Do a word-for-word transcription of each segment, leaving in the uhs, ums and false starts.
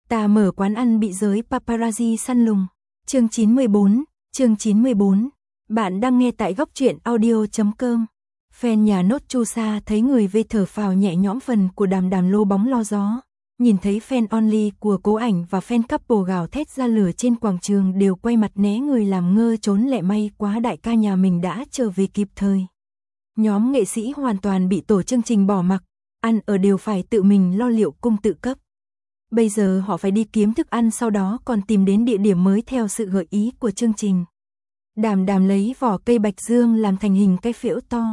Ta mở quán ăn bị giới paparazzi săn lùng. Chương chín mươi bốn, chương chín mươi bốn. Bạn đang nghe tại góc truyện audio chấm com. Fan nhà nốt chu sa thấy người về thở phào nhẹ nhõm phần của Đàm Đàm lô bóng lo gió. Nhìn thấy fan only của Cố Ảnh và fan couple gào thét ra lửa trên quảng trường đều quay mặt né người làm ngơ trốn lẹ, may quá đại ca nhà mình đã trở về kịp thời. Nhóm nghệ sĩ hoàn toàn bị tổ chương trình bỏ mặc, ăn ở đều phải tự mình lo liệu cung tự cấp. Bây giờ họ phải đi kiếm thức ăn, sau đó còn tìm đến địa điểm mới theo sự gợi ý của chương trình. Đàm Đàm lấy vỏ cây bạch dương làm thành hình cái phễu to.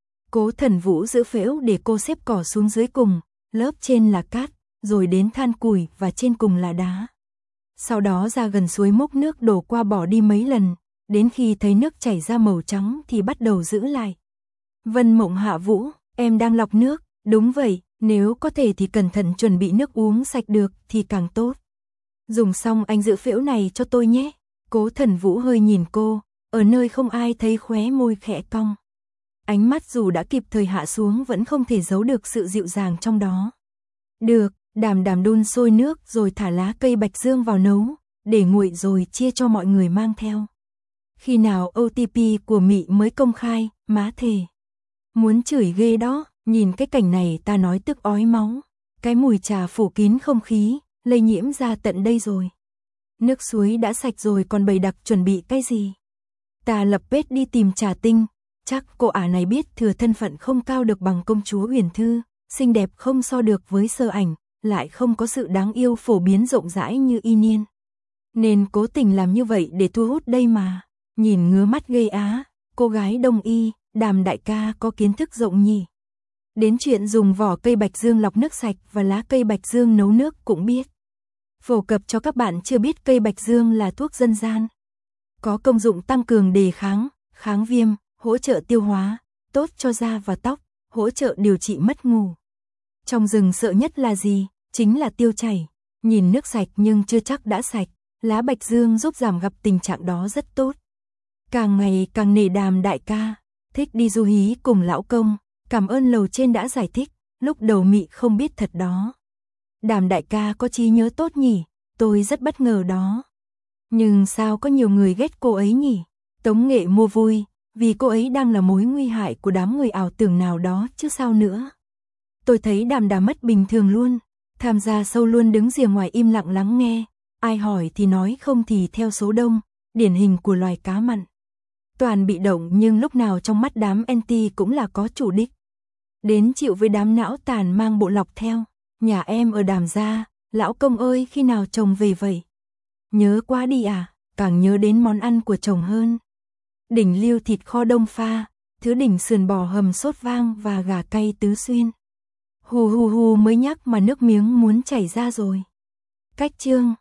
Cố Thần Vũ giữ phễu để cô xếp cỏ xuống dưới cùng, lớp trên là cát, rồi đến than củi và trên cùng là đá. Sau đó ra gần suối múc nước đổ qua bỏ đi mấy lần, đến khi thấy nước chảy ra màu trắng thì bắt đầu giữ lại. Vân Mộng Hạ Vũ, em đang lọc nước, đúng vậy, nếu có thể thì cẩn thận chuẩn bị nước uống sạch được thì càng tốt. Dùng xong anh giữ phễu này cho tôi nhé. Cố Thần Vũ hơi nhìn cô, ở nơi không ai thấy khóe môi khẽ cong. Ánh mắt dù đã kịp thời hạ xuống vẫn không thể giấu được sự dịu dàng trong đó. Được, Đàm Đàm đun sôi nước rồi thả lá cây bạch dương vào nấu, để nguội rồi chia cho mọi người mang theo. Khi nào o tê pê của Mị mới công khai, má thề. Muốn chửi ghê đó, nhìn cái cảnh này ta nói tức ói máu. Cái mùi trà phủ kín không khí, lây nhiễm ra tận đây rồi. Nước suối đã sạch rồi còn bày đặc chuẩn bị cái gì? Ta lập bếp đi tìm Trà Tinh, chắc cô ả này biết thừa thân phận không cao được bằng công chúa Huyền Thư, xinh đẹp không so được với Sơ Ảnh, lại không có sự đáng yêu phổ biến rộng rãi như Y Niên. Nên cố tình làm như vậy để thu hút đây mà. Nhìn ngứa mắt ghê á, cô gái Đông Y, Đàm đại ca có kiến thức rộng nhỉ. Đến chuyện dùng vỏ cây bạch dương lọc nước sạch và lá cây bạch dương nấu nước cũng biết. Phổ cập cho các bạn chưa biết, cây bạch dương là thuốc dân gian. Có công dụng tăng cường đề kháng, kháng viêm, hỗ trợ tiêu hóa, tốt cho da và tóc, hỗ trợ điều trị mất ngủ. Trong rừng sợ nhất là gì? Chính là tiêu chảy. Nhìn nước sạch nhưng chưa chắc đã sạch, lá bạch dương giúp giảm gặp tình trạng đó rất tốt. Càng ngày càng nể Đàm đại ca, thích đi du hí cùng lão công, cảm ơn lầu trên đã giải thích, lúc đầu Mị không biết thật đó. Đàm đại ca có trí nhớ tốt nhỉ, tôi rất bất ngờ đó. Nhưng sao có nhiều người ghét cô ấy nhỉ? Tống Nghệ mua vui, vì cô ấy đang là mối nguy hại của đám người ảo tưởng nào đó chứ sao nữa. Tôi thấy Đàm Đàm mất bình thường luôn, tham gia sâu luôn đứng rìa ngoài im lặng lắng nghe, ai hỏi thì nói không thì theo số đông, điển hình của loài cá mặn. Toàn bị động nhưng lúc nào trong mắt đám anti cũng là có chủ đích. Đến chịu với đám não tàn mang bộ lọc theo. Nhà em ở Đàm gia, lão công ơi khi nào chồng về vậy? Nhớ quá đi à, càng nhớ đến món ăn của chồng hơn. Đỉnh liêu thịt kho đông pha, thứ đỉnh sườn bò hầm sốt vang và gà cay tứ xuyên. Hù hù hù mới nhắc mà nước miếng muốn chảy ra rồi. Cách chương